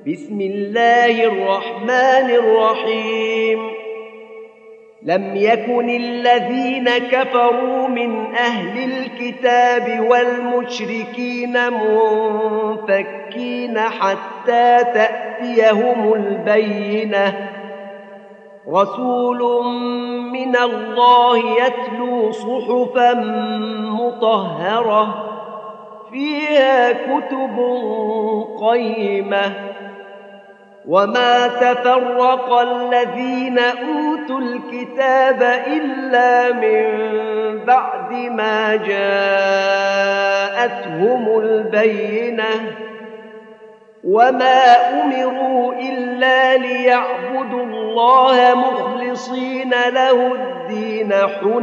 بسم الله الرحمن الرحيم لم يكن الذين كفروا من أهل الكتاب والمشركين منفكين حتى تأتيهم البينة رسول من الله يتلو صحفا مطهرة فيها كتب قيمة وما تفرق الذين أوتوا الكتاب إلا من بعد ما جاءتهم البينة وما أمروا إلا ليعبدوا الله مخلصين له الدين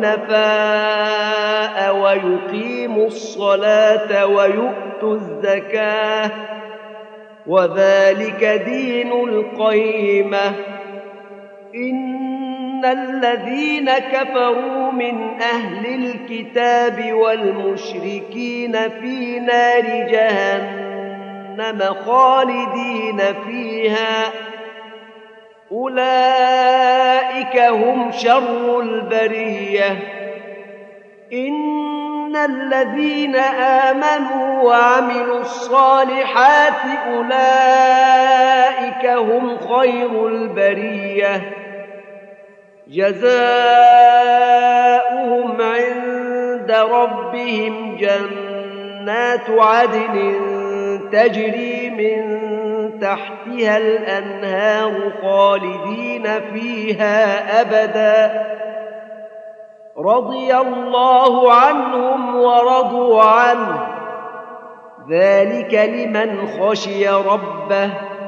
حنفاء ويقيموا الصلاة ويؤتوا الزكاة وذلك دين القيمة إن الذين كفروا من أهل الكتاب والمشركين في نار جهنم خالدين فيها أولئك هم شر البرية إن الذين آمنوا وعملوا الصالحات أولئك هم خير البرية جزاؤهم عند ربهم جنات عدن تجري من تحتها الأنهار خالدين فيها أبدا رضي الله عنهم ورضوا عنه ذلك لمن خشي ربه